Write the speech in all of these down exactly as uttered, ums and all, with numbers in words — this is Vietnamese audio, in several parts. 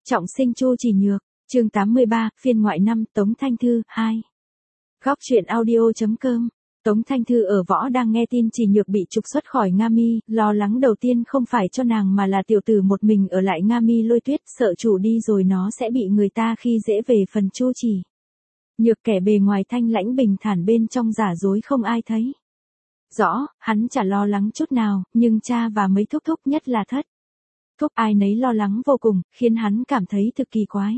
Trọng sinh Chu Chỉ Nhược, chương tám mươi ba, phiên ngoại năm, Tống Thanh Thư, hai. Góc truyện audio chấm com. Tống Thanh Thư ở võ đang nghe tin Chỉ Nhược bị trục xuất khỏi Nga Mi, lo lắng đầu tiên không phải cho nàng mà là tiểu tử một mình ở lại Nga Mi Lôi Tuyết, sợ chủ đi rồi nó sẽ bị người ta khi dễ về phần Chu Chỉ Nhược kẻ bề ngoài thanh lãnh bình thản bên trong giả dối không ai thấy rõ, hắn chả lo lắng chút nào, nhưng cha và mấy thúc thúc nhất là Thất Thúc ai nấy lo lắng vô cùng, khiến hắn cảm thấy thực kỳ quái.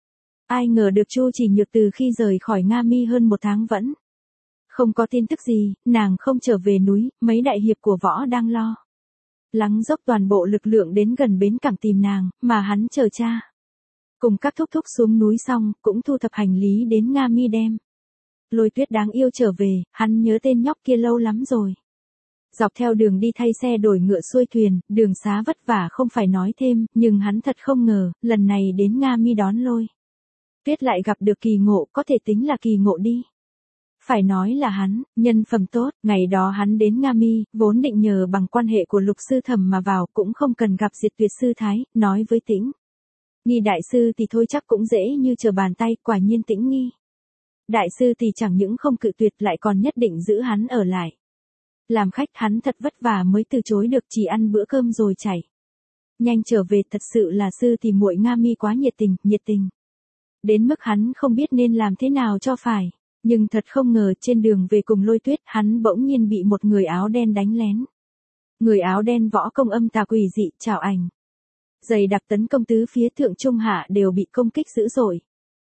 Ai ngờ được Chu Chỉ Nhược từ khi rời khỏi Nga Mi hơn một tháng vẫn không có tin tức gì, nàng không trở về núi, mấy đại hiệp của võ đang lo lắng dốc toàn bộ lực lượng đến gần bến cảng tìm nàng, mà hắn chờ cha cùng các thúc thúc xuống núi xong, cũng thu thập hành lý đến Nga Mi đem Lôi Tuyết đáng yêu trở về, hắn nhớ tên nhóc kia lâu lắm rồi. Dọc theo đường đi thay xe đổi ngựa xuôi thuyền, đường xá vất vả không phải nói thêm, nhưng hắn thật không ngờ, lần này đến Nga Mi đón Lôi Tuyết lại gặp được kỳ ngộ, có thể tính là kỳ ngộ đi. Phải nói là hắn, nhân phẩm tốt, ngày đó hắn đến Nga Mi, vốn định nhờ bằng quan hệ của Lục sư thẩm mà vào, cũng không cần gặp Diệt Tuyệt sư thái, nói với Tĩnh Nghi đại sư thì thôi chắc cũng dễ như trở bàn tay, quả nhiên Tĩnh Nghi đại sư thì chẳng những không cự tuyệt lại còn nhất định giữ hắn ở lại. Làm khách hắn thật vất vả mới từ chối được, chỉ ăn bữa cơm rồi chảy nhanh trở về, thật sự là sư thì muội Nga Mi quá nhiệt tình, nhiệt tình đến mức hắn không biết nên làm thế nào cho phải. Nhưng thật không ngờ trên đường về cùng Lôi Tuyết, hắn bỗng nhiên bị một người áo đen đánh lén. Người áo đen võ công âm tà quỷ dị, trảo ảnh dày đặc tấn công tứ phía thượng trung hạ đều bị công kích dữ dội.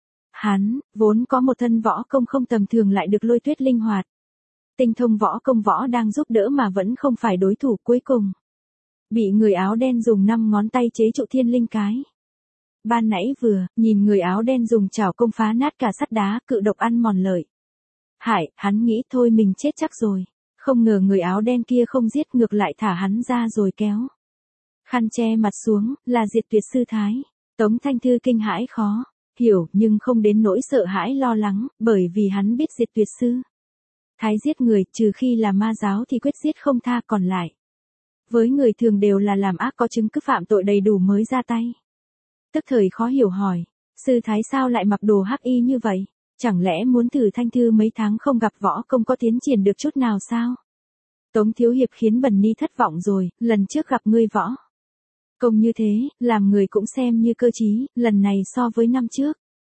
Hắn, vốn có một thân võ công không tầm thường lại được Lôi Tuyết linh hoạt tinh thông võ công võ đang giúp đỡ mà vẫn không phải đối thủ, cuối cùng bị người áo đen dùng năm ngón tay chế trụ thiên linh cái. Ban nãy vừa, nhìn người áo đen dùng chảo công phá nát cả sắt đá, cự độc ăn mòn lợi hại, hắn nghĩ thôi mình chết chắc rồi. Không ngờ người áo đen kia không giết, ngược lại thả hắn ra rồi kéo khăn che mặt xuống, là Diệt Tuyệt sư thái. Tống Thanh Thư kinh hãi khó hiểu, nhưng không đến nỗi sợ hãi lo lắng, bởi vì hắn biết Diệt Tuyệt sư thái giết người, trừ khi là ma giáo thì quyết giết không tha, còn lại với người thường đều là làm ác có chứng cứ phạm tội đầy đủ mới ra tay. Tức thời khó hiểu hỏi, sư thái sao lại mặc đồ hắc y như vậy? Chẳng lẽ muốn thử Thanh Thư mấy tháng không gặp võ công có tiến triển được chút nào sao? Tống thiếu hiệp khiến Bần Ni thất vọng rồi, lần trước gặp ngươi võ công như thế, làm người cũng xem như cơ trí, lần này so với năm trước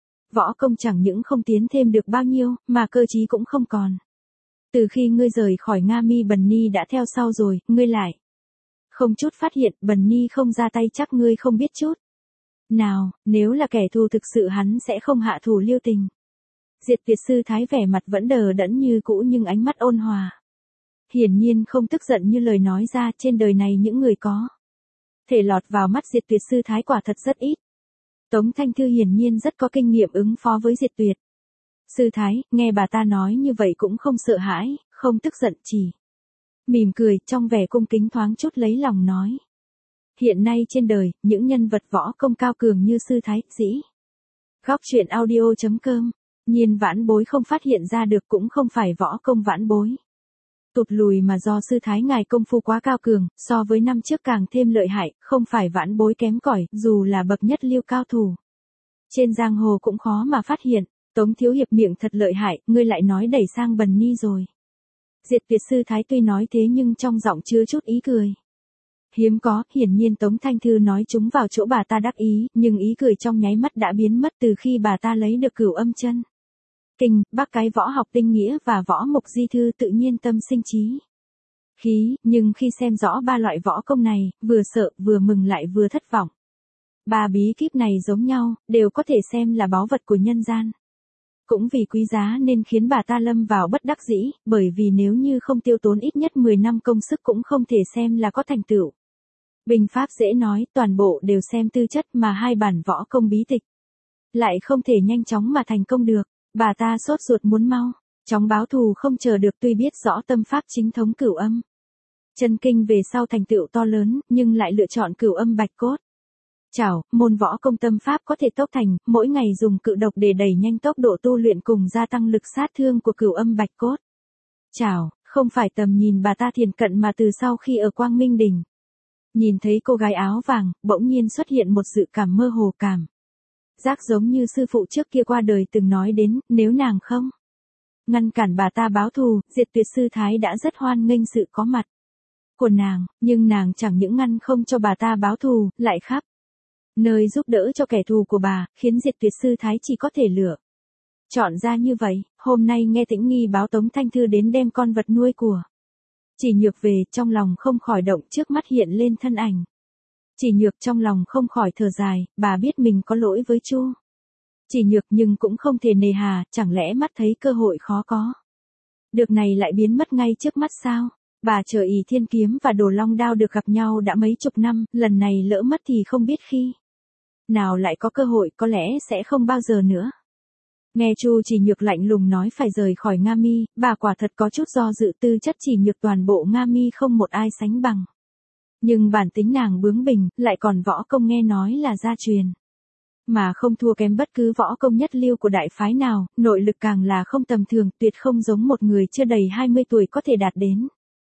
võ công chẳng những không tiến thêm được bao nhiêu, mà cơ trí cũng không còn. Từ khi ngươi rời khỏi Nga Mi Bần Ni đã theo sau rồi, ngươi lại không chút phát hiện, Bần Ni không ra tay chắc ngươi không biết chút nào, nếu là kẻ thù thực sự hắn sẽ không hạ thủ lưu tình. Diệt Tuyệt sư thái vẻ mặt vẫn đờ đẫn như cũ nhưng ánh mắt ôn hòa. Hiển nhiên không tức giận như lời nói ra, trên đời này những người có thể lọt vào mắt Diệt Tuyệt sư thái quả thật rất ít. Tống Thanh Thư hiển nhiên rất có kinh nghiệm ứng phó với Diệt Tuyệt sư thái, nghe bà ta nói như vậy cũng không sợ hãi, không tức giận, chỉ mỉm cười, trong vẻ cung kính thoáng chút lấy lòng nói. Hiện nay trên đời, những nhân vật võ công cao cường như sư thái, dĩ. Góc truyện audio chấm com. Nhiên Vãn Bối không phát hiện ra được, cũng không phải võ công Vãn Bối tụt lùi mà do sư thái ngài công phu quá cao cường, so với năm trước càng thêm lợi hại, không phải Vãn Bối kém cỏi, dù là bậc nhất lưu cao thủ trên giang hồ cũng khó mà phát hiện. Tống thiếu hiệp miệng thật lợi hại, ngươi lại nói đẩy sang Bần Ni rồi. Diệt Tuyệt sư thái tuy nói thế nhưng trong giọng chứa chút ý cười hiếm có. Hiển nhiên Tống Thanh Thư nói chúng vào chỗ bà ta đắc ý, nhưng ý cười trong nháy mắt đã biến mất từ khi bà ta lấy được Cửu Âm chân kinh, bác cái võ học tinh nghĩa và võ mục di thư tự nhiên tâm sinh trí khí, nhưng khi xem rõ ba loại võ công này, vừa sợ, vừa mừng lại vừa thất vọng. Ba bí kíp này giống nhau, đều có thể xem là báu vật của nhân gian. Cũng vì quý giá nên khiến bà ta lâm vào bất đắc dĩ, bởi vì nếu như không tiêu tốn ít nhất mười năm công sức cũng không thể xem là có thành tựu. Binh pháp dễ nói, toàn bộ đều xem tư chất, mà hai bản võ công bí tịch lại không thể nhanh chóng mà thành công được. Bà ta sốt ruột muốn mau chóng báo thù không chờ được, tuy biết rõ tâm pháp chính thống Cửu Âm chân kinh về sau thành tựu to lớn, nhưng lại lựa chọn Cửu Âm Bạch Cốt Chảo, môn võ công tâm pháp có thể tốc thành, mỗi ngày dùng cự độc để đẩy nhanh tốc độ tu luyện cùng gia tăng lực sát thương của Cửu Âm Bạch Cốt Chảo, không phải tầm nhìn bà ta thiền cận mà từ sau khi ở Quang Minh Đỉnh nhìn thấy cô gái áo vàng, bỗng nhiên xuất hiện một dự cảm mơ hồ, cảm Giác giống như sư phụ trước kia qua đời từng nói đến, nếu nàng không ngăn cản bà ta báo thù, Diệt Tuyệt sư thái đã rất hoan nghênh sự có mặt của nàng, nhưng nàng chẳng những ngăn không cho bà ta báo thù, lại khắp nơi giúp đỡ cho kẻ thù của bà, khiến Diệt Tuyệt sư thái chỉ có thể lựa chọn ra như vậy. Hôm nay nghe Tĩnh Nghi báo Tống Thanh Thư đến đem con vật nuôi của Chỉ Nhược về, trong lòng không khỏi động, trước mắt hiện lên thân ảnh Chỉ Nhược, trong lòng không khỏi thở dài, bà biết mình có lỗi với Chu Chỉ Nhược nhưng cũng không thể nề hà, chẳng lẽ mắt thấy cơ hội khó có được này lại biến mất ngay trước mắt sao? Bà chờ Ỷ Thiên Kiếm và Đồ Long Đao được gặp nhau đã mấy chục năm, lần này lỡ mất thì không biết khi nào lại có cơ hội, có lẽ sẽ không bao giờ nữa. Nghe Chu Chỉ Nhược lạnh lùng nói phải rời khỏi Nga Mi, bà quả thật có chút do dự, tư chất Chỉ Nhược toàn bộ Nga Mi không một ai sánh bằng. Nhưng bản tính nàng bướng bỉnh, lại còn võ công nghe nói là gia truyền. Mà không thua kém bất cứ võ công nhất lưu của đại phái nào, nội lực càng là không tầm thường, tuyệt không giống một người chưa đầy hai mươi tuổi có thể đạt đến.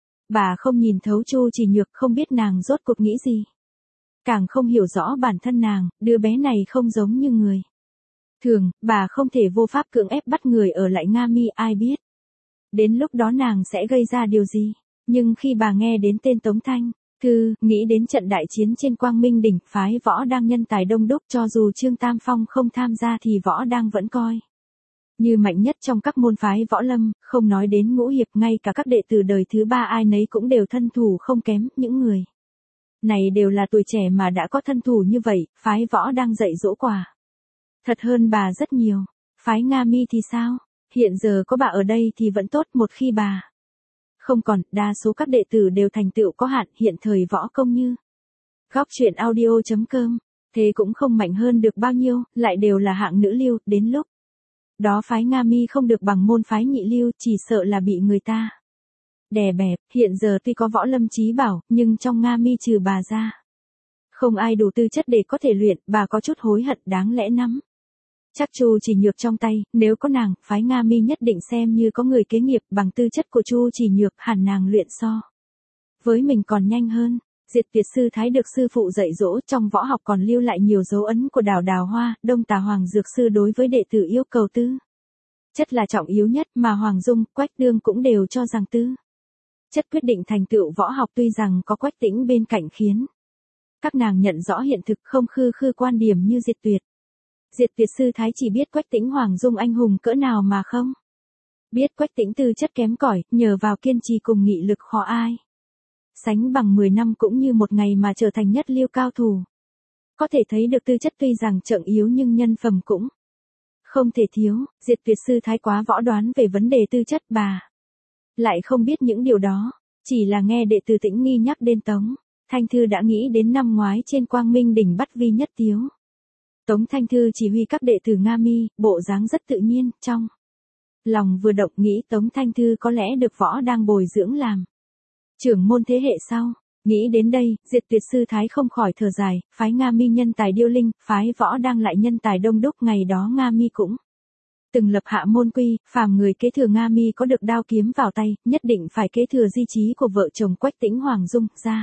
Bà không nhìn thấu Chu Chỉ Nhược, không biết nàng rốt cuộc nghĩ gì. Càng không hiểu rõ bản thân nàng, đứa bé này không giống như người thường, bà không thể vô pháp cưỡng ép bắt người ở lại Nga Mi, ai biết đến lúc đó nàng sẽ gây ra điều gì. Nhưng khi bà nghe đến tên Tống Thanh Thư, nghĩ đến trận đại chiến trên Quang Minh đỉnh, phái Võ Đang nhân tài đông đúc, cho dù Trương Tam Phong không tham gia thì Võ Đang vẫn coi như mạnh nhất trong các môn phái võ lâm, không nói đến ngũ hiệp, ngay cả các đệ tử đời thứ ba ai nấy cũng đều thân thủ không kém. Những người này đều là tuổi trẻ mà đã có thân thủ như vậy, phái Võ Đang dạy dỗ quả thật hơn bà rất nhiều. Phái Nga Mi thì sao? Hiện giờ có bà ở đây thì vẫn tốt, một khi bà không còn, đa số các đệ tử đều thành tựu có hạn, hiện thời võ công như Góc truyện audio chấm com, thế cũng không mạnh hơn được bao nhiêu, lại đều là hạng nữ lưu, đến lúc đó phái Nga Mi không được bằng môn phái nhị lưu, chỉ sợ là bị người ta đè bẹp. Hiện giờ tuy có Võ Lâm Chí Bảo, nhưng trong Nga Mi trừ bà ra không ai đủ tư chất để có thể luyện, bà có chút hối hận, đáng lẽ nắm chắc Chu Chỉ Nhược trong tay, nếu có nàng, phái Nga Mi nhất định xem như có người kế nghiệp, bằng tư chất của Chu Chỉ Nhược, hẳn nàng luyện so với mình còn nhanh hơn. Diệt Tuyệt sư thái được sư phụ dạy dỗ, trong võ học còn lưu lại nhiều dấu ấn của Đào Đào Hoa, Đông Tà Hoàng dược sư đối với đệ tử yêu cầu tư chất là trọng yếu nhất, mà Hoàng Dung, Quách Đương cũng đều cho rằng tư chất quyết định thành tựu võ học, tuy rằng có Quách Tĩnh bên cạnh khiến các nàng nhận rõ hiện thực, không khư khư quan điểm như Diệt Tuyệt. Diệt Tuyệt sư thái chỉ biết Quách Tĩnh Hoàng Dung anh hùng cỡ nào mà không biết Quách Tĩnh tư chất kém cỏi, nhờ vào kiên trì cùng nghị lực khó ai sánh bằng, mười năm cũng như một ngày mà trở thành nhất lưu cao thủ. Có thể thấy được tư chất tuy rằng chợng yếu nhưng nhân phẩm cũng không thể thiếu. Diệt Tuyệt sư thái quá võ đoán về vấn đề tư chất, bà lại không biết những điều đó, chỉ là nghe đệ tử Tĩnh Nghi nhắc đến Tống Thanh Thư đã nghĩ đến năm ngoái trên Quang Minh đỉnh bắt Vi Nhất Tiếu. Tống Thanh Thư chỉ huy các đệ tử Nga Mi, bộ dáng rất tự nhiên, trong lòng vừa động, nghĩ Tống Thanh Thư có lẽ được Võ Đang bồi dưỡng làm trưởng môn thế hệ sau. Nghĩ đến đây, Diệt Tuyệt sư thái không khỏi thở dài, phái Nga Mi nhân tài điêu linh, phái Võ Đang lại nhân tài đông đúc, ngày đó Nga Mi cũng từng lập hạ môn quy, phàm người kế thừa Nga Mi có được đao kiếm vào tay, nhất định phải kế thừa di chí của vợ chồng Quách Tĩnh Hoàng Dung ra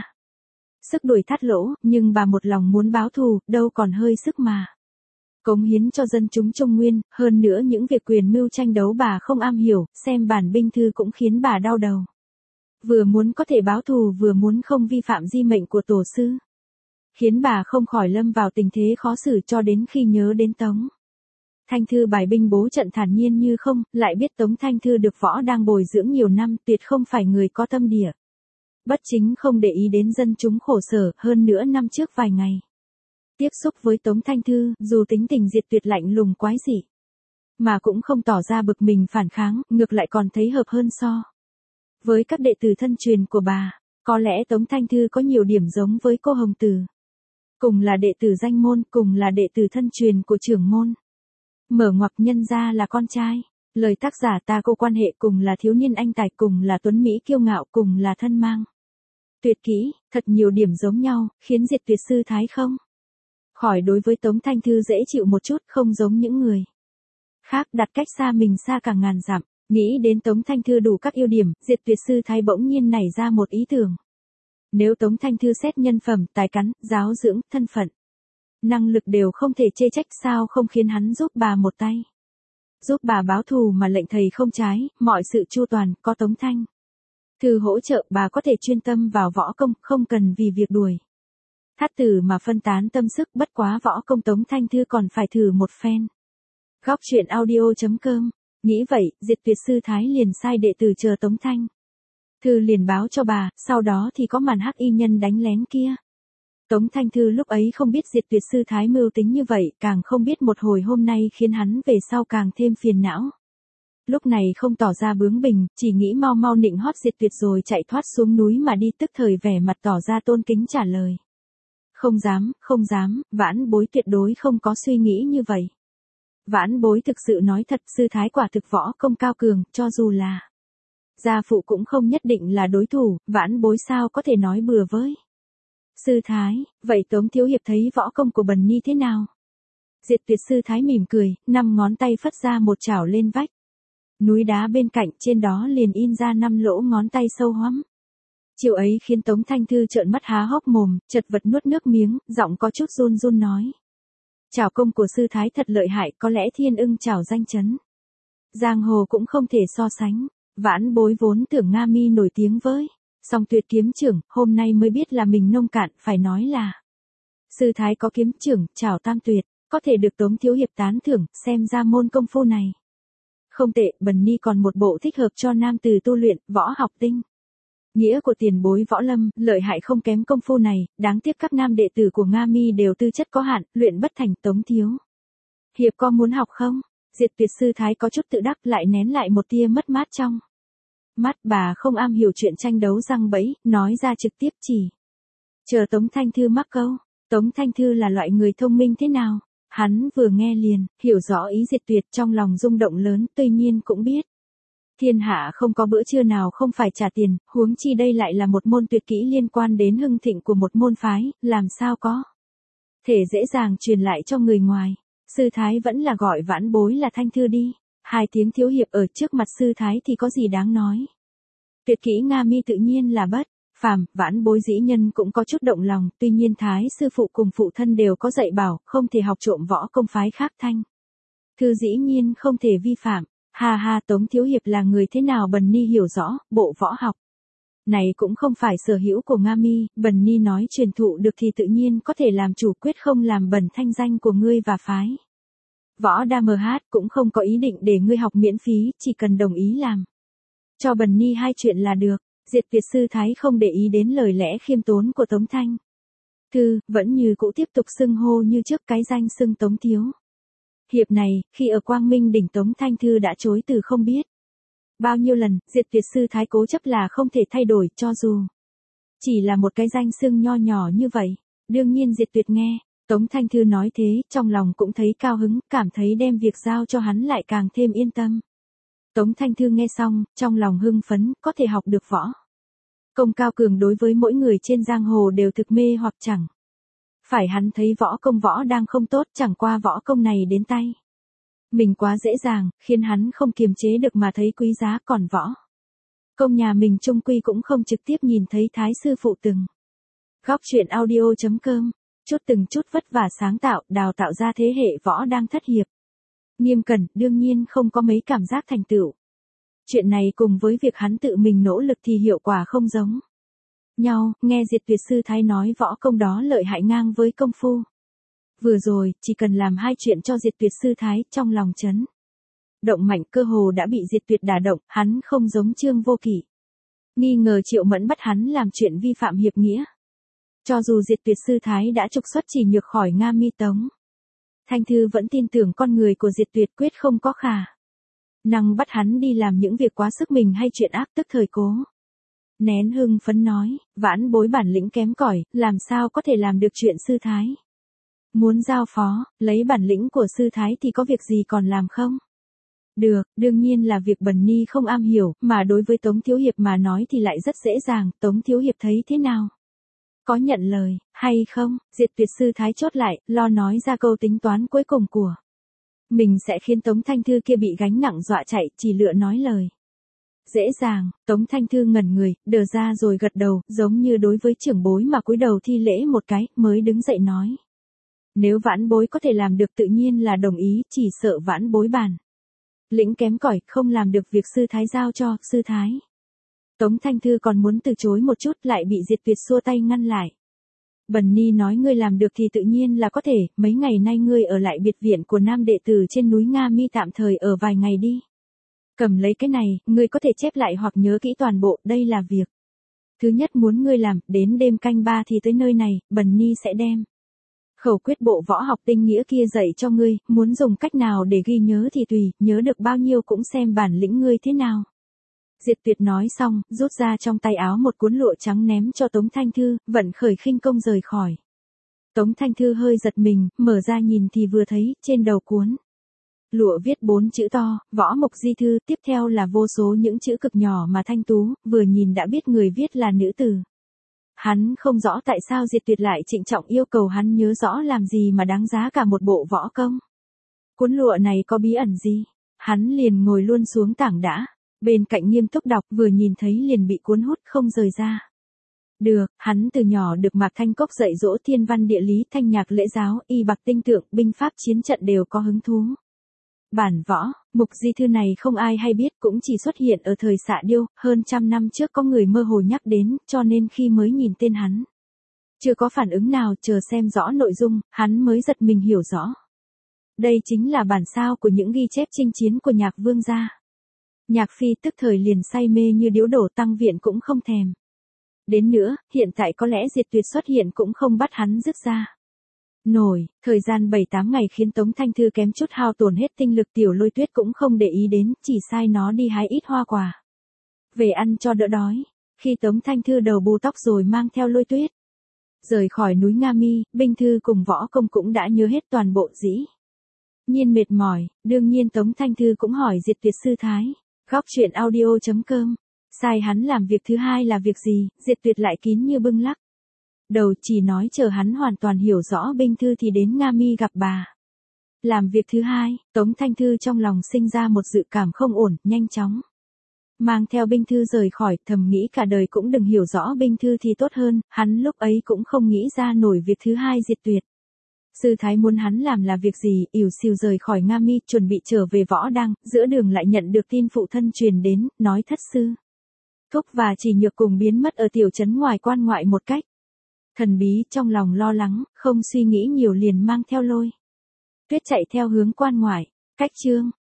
sức đuổi thắt lỗ, nhưng bà một lòng muốn báo thù, đâu còn hơi sức mà cống hiến cho dân chúng Trung Nguyên. Hơn nữa những việc quyền mưu tranh đấu bà không am hiểu, xem bản binh thư cũng khiến bà đau đầu. Vừa muốn có thể báo thù, vừa muốn không vi phạm di mệnh của tổ sư, khiến bà không khỏi lâm vào tình thế khó xử, cho đến khi nhớ đến Tống Thanh Thư bài binh bố trận thản nhiên như không, lại biết Tống Thanh Thư được Võ Đang bồi dưỡng nhiều năm, tuyệt không phải người có tâm địa bất chính, không để ý đến dân chúng khổ sở. Hơn nữa năm trước vài ngày tiếp xúc với Tống Thanh Thư, dù tính tình Diệt Tuyệt lạnh lùng quái dị, mà cũng không tỏ ra bực mình phản kháng, ngược lại còn thấy hợp hơn so với các đệ tử thân truyền của bà. Có lẽ Tống Thanh Thư có nhiều điểm giống với cô Hồng Tử, cùng là đệ tử danh môn, cùng là đệ tử thân truyền của trưởng môn. Mở ngoặc nhân ra là con trai, lời tác giả ta cô quan hệ, cùng là thiếu niên anh tài, cùng là tuấn mỹ kiêu ngạo, cùng là thân mang tuyệt kỹ, thật nhiều điểm giống nhau, khiến Diệt Tuyệt sư thái không khỏi đối với Tống Thanh Thư dễ chịu một chút, không giống những người khác đặt cách xa mình xa cả ngàn dặm. Nghĩ đến Tống Thanh Thư đủ các ưu điểm, Diệt Tuyệt sư thái bỗng nhiên nảy ra một ý tưởng. Nếu Tống Thanh Thư xét nhân phẩm, tài cán, giáo dưỡng, thân phận, năng lực đều không thể chê trách, sao không khiến hắn giúp bà một tay. Giúp bà báo thù mà lệnh thầy không trái, mọi sự chu toàn, có Tống Thanh Thư hỗ trợ bà có thể chuyên tâm vào võ công, không cần vì việc đuổi thắt tử mà phân tán tâm sức, bất quá võ công Tống Thanh Thư còn phải thử một phen. Góc truyện audio.com, nghĩ vậy, Diệt Tuyệt Sư Thái liền sai đệ tử chờ Tống Thanh Thư liền báo cho bà, sau đó thì có màn hắc y nhân đánh lén kia. Tống Thanh Thư lúc ấy không biết Diệt Tuyệt Sư Thái mưu tính như vậy, càng không biết một hồi hôm nay khiến hắn về sau càng thêm phiền não. Lúc này không tỏ ra bướng bỉnh, chỉ nghĩ mau mau nịnh hót Diệt Tuyệt rồi chạy thoát xuống núi mà đi, tức thời vẻ mặt tỏ ra tôn kính trả lời. Không dám, không dám, vãn bối tuyệt đối không có suy nghĩ như vậy. Vãn bối thực sự nói thật, sư thái quả thực võ công cao cường, cho dù là gia phụ cũng không nhất định là đối thủ, vãn bối sao có thể nói bừa với. Sư thái, vậy Tống thiếu hiệp thấy võ công của Bần Ni thế nào? Diệt Tuyệt Sư Thái mỉm cười, năm ngón tay phất ra một chảo lên vách. Núi đá bên cạnh trên đó liền in ra năm lỗ ngón tay sâu hoắm. Chiều ấy khiến Tống Thanh Thư trợn mắt há hốc mồm, chật vật nuốt nước miếng, giọng có chút run run nói. Chảo công của sư thái thật lợi hại, có lẽ thiên ưng chảo danh chấn giang hồ cũng không thể so sánh. Vãn bối vốn tưởng Nga Mi nổi tiếng với song tuyệt kiếm trưởng, hôm nay mới biết là mình nông cạn, phải nói là sư thái có kiếm trưởng, chảo tam tuyệt, có thể được Tống thiếu hiệp tán thưởng, xem ra môn công phu này không tệ. Bần Ni còn một bộ thích hợp cho nam từ tu luyện, võ học tinh nghĩa của tiền bối võ lâm, lợi hại không kém công phu này, đáng tiếc các nam đệ tử của Nga Mi đều tư chất có hạn, luyện bất thành. Tống thiếu hiệp có muốn học không? Diệt Tuyệt Sư Thái có chút tự đắc, lại nén lại một tia mất mát trong mắt. Bà không am hiểu chuyện tranh đấu răng bẫy, nói ra trực tiếp, chỉ chờ Tống Thanh Thư mắc câu. Tống Thanh Thư là loại người thông minh thế nào? Hắn vừa nghe liền hiểu rõ ý Diệt Tuyệt, trong lòng rung động lớn, tuy nhiên cũng biết thiên hạ không có bữa trưa nào không phải trả tiền, huống chi đây lại là một môn tuyệt kỹ liên quan đến hưng thịnh của một môn phái, làm sao có thể dễ dàng truyền lại cho người ngoài. Sư thái vẫn là gọi vãn bối là Thanh Thư đi. Hai tiếng thiếu hiệp ở trước mặt sư thái thì có gì đáng nói. Tuyệt kỹ Nga Mi tự nhiên là bất phàm, vãn bối dĩ nhân cũng có chút động lòng, tuy nhiên thái sư phụ cùng phụ thân đều có dạy bảo, không thể học trộm võ công phái khác. Thanh Thư dĩ nhiên không thể vi phạm. Ha ha, Tống thiếu hiệp là người thế nào Bần Ni hiểu rõ, bộ võ học này cũng không phải sở hữu của Nga Mi, Bần Ni nói truyền thụ được thì tự nhiên có thể làm chủ, quyết không làm bẩn thanh danh của ngươi và phái. Võ Đa Mh cũng không có ý định để ngươi học miễn phí, chỉ cần đồng ý làm cho Bần Ni hai chuyện là được. Diệt Tuyệt Sư Thái không để ý đến lời lẽ khiêm tốn của Tống Thanh Thư, vẫn như cũ tiếp tục xưng hô như trước, cái danh xưng Tống thiếu hiệp này, khi ở Quang Minh đỉnh Tống Thanh Thư đã chối từ không biết bao nhiêu lần. Diệt Tuyệt Sư Thái cố chấp là không thể thay đổi, cho dù chỉ là một cái danh xưng nho nhỏ như vậy. Đương nhiên Diệt Tuyệt nghe Tống Thanh Thư nói thế, trong lòng cũng thấy cao hứng, cảm thấy đem việc giao cho hắn lại càng thêm yên tâm. Tống Thanh Thư nghe xong, trong lòng hưng phấn, có thể học được võ công cao cường đối với mỗi người trên giang hồ đều thực mê hoặc chẳng phải hắn thấy võ công võ đang không tốt, chẳng qua võ công này đến tay mình quá dễ dàng, khiến hắn không kiềm chế được mà thấy quý giá, còn võ công nhà mình chung quy cũng không trực tiếp nhìn thấy thái sư phụ từng. Góc truyện audio.com, chút từng chút vất vả sáng tạo, đào tạo ra thế hệ võ đang thất hiệp nghiêm cẩn, đương nhiên không có mấy cảm giác thành tựu. Chuyện này cùng với việc hắn tự mình nỗ lực thì hiệu quả không giống nhau. Nghe Diệt Tuyệt Sư Thái nói võ công đó lợi hại ngang với công phu vừa rồi, chỉ cần làm hai chuyện cho Diệt Tuyệt Sư Thái, trong lòng chấn động mạnh, cơ hồ đã bị Diệt Tuyệt đả động. Hắn không giống Trương Vô Kỵ nghi ngờ Triệu Mẫn bắt hắn làm chuyện vi phạm hiệp nghĩa. Cho dù Diệt Tuyệt Sư Thái đã trục xuất Chỉ Nhược khỏi Nga Mi, Tống Thanh Thư vẫn tin tưởng con người của Diệt Tuyệt quyết không có khả năng bắt hắn đi làm những việc quá sức mình hay chuyện ác, tức thời cố nén hưng phấn nói, vãn bối bản lĩnh kém cỏi, làm sao có thể làm được chuyện sư thái muốn giao phó. Lấy bản lĩnh của sư thái thì có việc gì còn làm không được, đương nhiên là việc Bần Ni không am hiểu, mà đối với Tống thiếu hiệp mà nói thì lại rất dễ dàng. Tống thiếu hiệp thấy thế nào? Có nhận lời hay không? Diệt Tuyệt Sư Thái chốt lại, lo nói ra câu tính toán cuối cùng của mình sẽ khiến Tống Thanh Thư kia bị gánh nặng dọa chạy, chỉ lựa nói lời dễ dàng. Tống Thanh Thư ngẩn người, đờ ra rồi gật đầu, giống như đối với trưởng bối mà cúi đầu thi lễ một cái, mới đứng dậy nói. Nếu vãn bối có thể làm được tự nhiên là đồng ý, chỉ sợ vãn bối bản lĩnh kém cỏi, không làm được việc sư thái giao cho, sư thái. Tống Thanh Thư còn muốn từ chối một chút lại bị Diệt Tuyệt xua tay ngăn lại. Bần Ni nói ngươi làm được thì tự nhiên là có thể, mấy ngày nay ngươi ở lại biệt viện của nam đệ tử trên núi Nga Mi tạm thời ở vài ngày đi. Cầm lấy cái này, ngươi có thể chép lại hoặc nhớ kỹ toàn bộ, đây là việc thứ nhất muốn ngươi làm, đến đêm canh ba thì tới nơi này, Bần Ni sẽ đem khẩu quyết bộ võ học tinh nghĩa kia dạy cho ngươi, muốn dùng cách nào để ghi nhớ thì tùy, nhớ được bao nhiêu cũng xem bản lĩnh ngươi thế nào. Diệt Tuyệt nói xong, rút ra trong tay áo một cuốn lụa trắng ném cho Tống Thanh Thư, vận khởi khinh công rời khỏi. Tống Thanh Thư hơi giật mình, mở ra nhìn thì vừa thấy, trên đầu cuốn lụa viết bốn chữ to, Võ Mục Di Thư, tiếp theo là vô số những chữ cực nhỏ mà thanh tú, vừa nhìn đã biết người viết là nữ tử. Hắn không rõ tại sao Diệt Tuyệt lại trịnh trọng yêu cầu hắn nhớ rõ làm gì mà đáng giá cả một bộ võ công. Cuốn lụa này có bí ẩn gì? Hắn liền ngồi luôn xuống tảng đã, bên cạnh nghiêm túc đọc, vừa nhìn thấy liền bị cuốn hút không rời ra. Được, hắn từ nhỏ được Mạc Thanh Cốc dạy dỗ thiên văn địa lý, thanh nhạc lễ giáo, y bạc tinh tượng, binh pháp chiến trận đều có hứng thú. Bản võ, Mục Di Thư này không ai hay biết, cũng chỉ xuất hiện ở thời Xạ Điêu, hơn trăm năm trước có người mơ hồ nhắc đến, cho nên khi mới nhìn tên hắn, chưa có phản ứng nào, chờ xem rõ nội dung, hắn mới giật mình hiểu rõ. Đây chính là bản sao của những ghi chép chinh chiến của Nhạc Vương gia. Nhạc Phi tức thời liền say mê như điếu đổ, tăng viện cũng không thèm. Đến nữa, hiện tại có lẽ Diệt Tuyệt xuất hiện cũng không bắt hắn dứt ra nổi, thời gian bảy tám ngày khiến Tống Thanh Thư kém chút hao tổn hết tinh lực, Tiểu Lôi Tuyết cũng không để ý đến, chỉ sai nó đi hái ít hoa quả về ăn cho đỡ đói. Khi Tống Thanh Thư đầu bù tóc rồi mang theo Lôi Tuyết rời khỏi núi Nga Mi, binh thư cùng võ công cũng đã nhớ hết toàn bộ, dĩ nhiên mệt mỏi, đương nhiên Tống Thanh Thư cũng hỏi Diệt Tuyệt sư thái. Góc truyện audio chấm com, sai hắn làm việc thứ hai là việc gì? Diệt Tuyệt lại kín như bưng lắc đầu, chỉ nói chờ hắn hoàn toàn hiểu rõ binh thư thì đến Nga Mi gặp bà. Làm việc thứ hai, Tống Thanh Thư trong lòng sinh ra một dự cảm không ổn, nhanh chóng mang theo binh thư rời khỏi, thầm nghĩ cả đời cũng đừng hiểu rõ binh thư thì tốt hơn, hắn lúc ấy cũng không nghĩ ra nổi việc thứ hai. Diệt Tuyệt sư thái muốn hắn làm là việc gì? Ỉu xìu rời khỏi Nga Mi, chuẩn bị trở về Võ Đăng, giữa đường lại nhận được tin phụ thân truyền đến, nói thất sư thúc và Chỉ Nhược cùng biến mất ở tiểu trấn ngoài quan ngoại một cách thần bí. Trong lòng lo lắng, không suy nghĩ nhiều liền mang theo Lôi Tuyết chạy theo hướng quan ngoại. Cách chương